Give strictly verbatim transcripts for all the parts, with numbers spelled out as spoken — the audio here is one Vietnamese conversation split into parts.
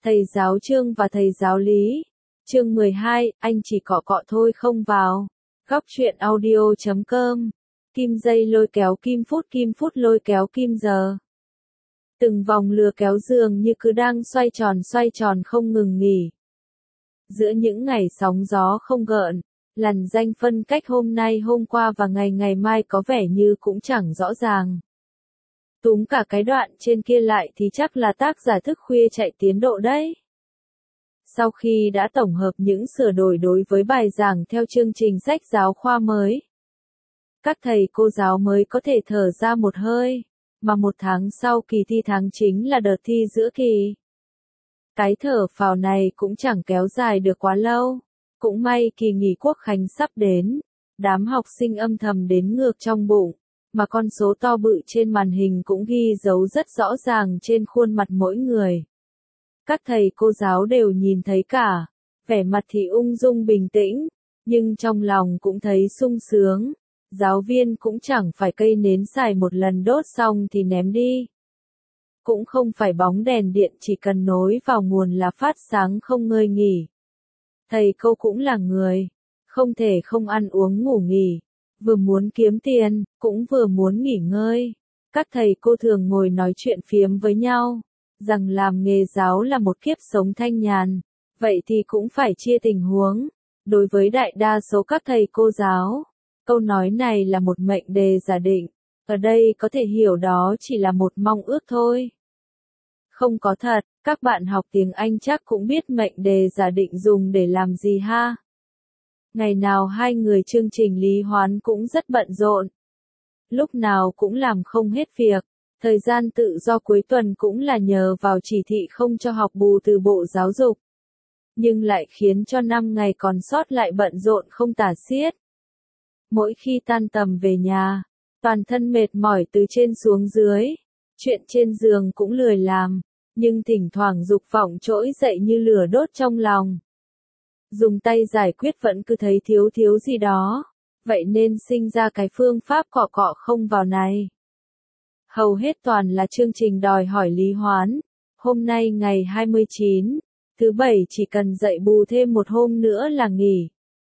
Thầy giáo Trương và thầy giáo Lý. Chương mười hai, anh chỉ cọ cọ thôi không vào. Góc truyện audio chấm com. Kim dây lôi kéo kim phút, kim phút lôi kéo kim giờ. Từng vòng lừa kéo dường như cứ đang xoay tròn xoay tròn không ngừng nghỉ. Giữa những ngày sóng gió không gợn, lằn ranh phân cách hôm nay hôm qua và ngày ngày mai có vẻ như cũng chẳng rõ ràng. Túm cả cái đoạn trên kia lại thì chắc là tác giả thức khuya chạy tiến độ đấy. Sau khi đã tổng hợp những sửa đổi đối với bài giảng theo chương trình sách giáo khoa mới, các thầy cô giáo mới có thể thở ra một hơi, mà một tháng sau kỳ thi tháng chính là đợt thi giữa kỳ. Cái thở phào này cũng chẳng kéo dài được quá lâu, cũng may kỳ nghỉ quốc khánh sắp đến, đám học sinh âm thầm đến ngược trong bụng, mà con số to bự trên màn hình cũng ghi dấu rất rõ ràng trên khuôn mặt mỗi người. Các thầy cô giáo đều nhìn thấy cả, vẻ mặt thì ung dung bình tĩnh, nhưng trong lòng cũng thấy sung sướng. Giáo viên cũng chẳng phải cây nến xài một lần đốt xong thì ném đi. Cũng không phải bóng đèn điện chỉ cần nối vào nguồn là phát sáng không ngơi nghỉ. Thầy cô cũng là người, không thể không ăn uống ngủ nghỉ, vừa muốn kiếm tiền, cũng vừa muốn nghỉ ngơi. Các thầy cô thường ngồi nói chuyện phiếm với nhau, rằng làm nghề giáo là một kiếp sống thanh nhàn, vậy thì cũng phải chia tình huống. Đối với đại đa số các thầy cô giáo, câu nói này là một mệnh đề giả định, ở đây có thể hiểu đó chỉ là một mong ước thôi. Không có thật, các bạn học tiếng Anh chắc cũng biết mệnh đề giả định dùng để làm gì ha. Ngày nào hai người chương trình Lý Hoán cũng rất bận rộn. Lúc nào cũng làm không hết việc, thời gian tự do cuối tuần cũng là nhờ vào chỉ thị không cho học bù từ Bộ Giáo dục. Nhưng lại khiến cho năm ngày còn sót lại bận rộn không tả xiết. Mỗi khi tan tầm về nhà, toàn thân mệt mỏi từ trên xuống dưới, chuyện trên giường cũng lười làm, nhưng thỉnh thoảng dục vọng trỗi dậy như lửa đốt trong lòng. Dùng tay giải quyết vẫn cứ thấy thiếu thiếu gì đó, vậy nên sinh ra cái phương pháp cọ cọ không vào này. Hầu hết toàn là chương trình đòi hỏi Lý Hoán. Hôm nay ngày hai mươi chín, thứ bảy chỉ cần dậy bù thêm một hôm nữa là nghỉ.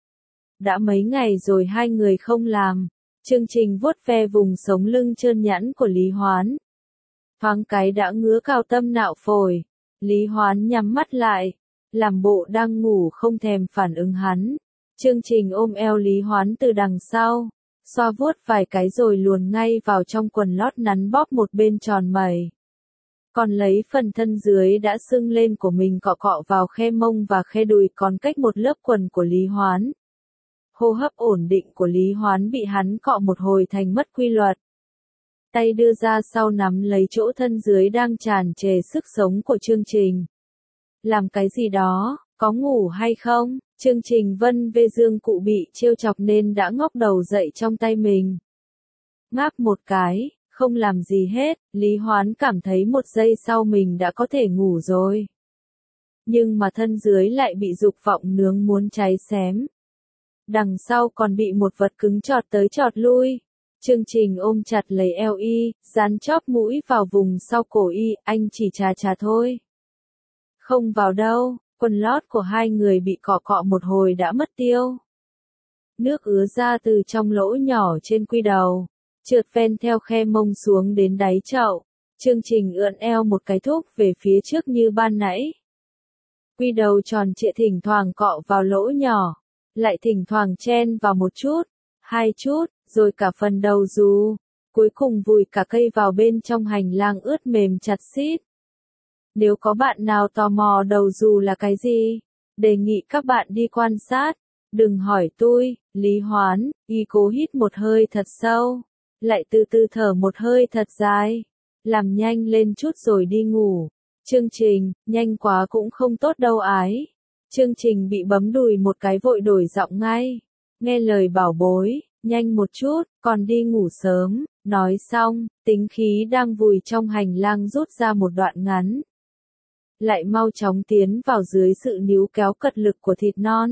Đã mấy ngày rồi hai người không làm, chương trình vuốt ve vùng sống lưng trơn nhẵn của Lý Hoán. Thoáng cái đã ngứa cao tâm nạo phổi, Lý Hoán nhắm mắt lại, làm bộ đang ngủ không thèm phản ứng hắn. Chương trình ôm eo Lý Hoán từ đằng sau, xoa vuốt vài cái rồi luồn ngay vào trong quần lót nắn bóp một bên tròn mẩy. Còn lấy phần thân dưới đã sưng lên của mình cọ cọ vào khe mông và khe đùi còn cách một lớp quần của Lý Hoán. Hô hấp ổn định của Lý Hoán bị hắn cọ một hồi thành mất quy luật. Tay đưa ra sau nắm lấy chỗ thân dưới đang tràn trề sức sống của chương trình. Làm cái gì đó, có ngủ hay không? Chương trình Vân Vê Dương cụ bị trêu chọc nên đã ngóc đầu dậy trong tay mình. Ngáp một cái, không làm gì hết, Lý Hoán cảm thấy một giây sau mình đã có thể ngủ rồi. Nhưng mà thân dưới lại bị dục vọng nướng muốn cháy xém. Đằng sau còn bị một vật cứng chọt tới chọt lui. Chương trình ôm chặt lấy eo y, dán chóp mũi vào vùng sau cổ y, anh chỉ chà chà thôi. Không vào đâu, quần lót của hai người bị cọ cọ một hồi đã mất tiêu. Nước ứa ra từ trong lỗ nhỏ trên quy đầu, trượt ven theo khe mông xuống đến đáy chậu. Chương trình ưỡn eo một cái thúc về phía trước như ban nãy. Quy đầu tròn trịa thỉnh thoảng cọ vào lỗ nhỏ, lại thỉnh thoảng chen vào một chút, hai chút, rồi cả phần đầu dù, cuối cùng vùi cả cây vào bên trong hành lang ướt mềm chặt xít. Nếu có bạn nào tò mò đầu dù là cái gì, đề nghị các bạn đi quan sát, đừng hỏi tôi. Lý Hoán, y cố hít một hơi thật sâu, lại từ từ thở một hơi thật dài, làm nhanh lên chút rồi đi ngủ. Chương trình, nhanh quá cũng không tốt đâu ái. Chương trình bị bấm đùi một cái vội đổi giọng ngay, nghe lời bảo bối, nhanh một chút, còn đi ngủ sớm. Nói xong, tính khí đang vùi trong hành lang rút ra một đoạn ngắn. Lại mau chóng tiến vào dưới sự níu kéo cật lực của thịt non.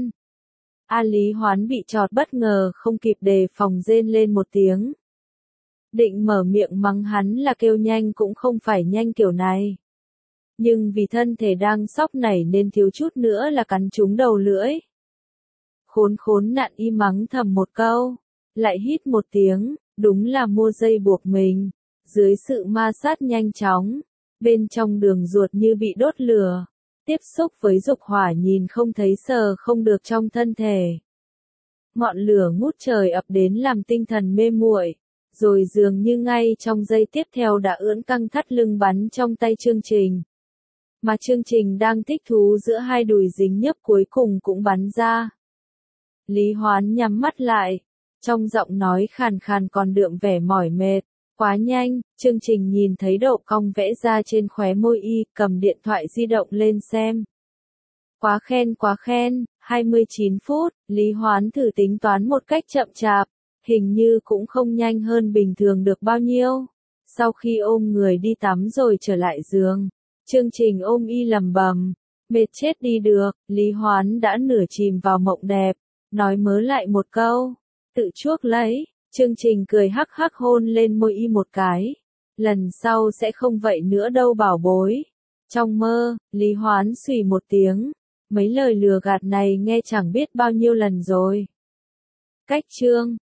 A Lý Hoán bị chọt bất ngờ không kịp đề phòng rên lên một tiếng. Định mở miệng mắng hắn là kêu nhanh cũng không phải nhanh kiểu này. nhưng vì thân thể đang sóc nảy nên thiếu chút nữa là cắn trúng đầu lưỡi. Khốn khốn nạn y mắng thầm một câu, lại hít một tiếng, đúng là mua dây buộc mình. Dưới sự ma sát nhanh chóng, bên trong đường ruột như bị đốt lửa, tiếp xúc với dục hỏa nhìn không thấy sờ không được trong thân thể. Ngọn lửa ngút trời ập đến làm tinh thần mê muội, rồi dường như ngay trong giây tiếp theo đã ưỡn căng thắt lưng bắn trong tay Chương Trình. Mà Chương Trình đang thích thú giữa hai đùi dính nhớp cuối cùng cũng bắn ra. Lý Hoán nhắm mắt lại, trong giọng nói khàn khàn còn đượm vẻ mỏi mệt. Quá nhanh, Chương Trình nhìn thấy độ cong vẽ ra trên khóe môi y, cầm điện thoại di động lên xem. Quá khen quá khen, hai mươi chín phút, Lý Hoán thử tính toán một cách chậm chạp, hình như cũng không nhanh hơn bình thường được bao nhiêu. Sau khi ôm người đi tắm rồi trở lại giường, Chương Trình ôm y lầm bầm, mệt chết đi được, Lý Hoán đã nửa chìm vào mộng đẹp, nói mớ lại một câu, tự chuốc lấy. Chương Trình cười hắc hắc hôn lên môi y một cái. Lần sau sẽ không vậy nữa đâu bảo bối. Trong mơ, Lý Hoán xùy một tiếng. Mấy lời lừa gạt này nghe chẳng biết bao nhiêu lần rồi. Cách chương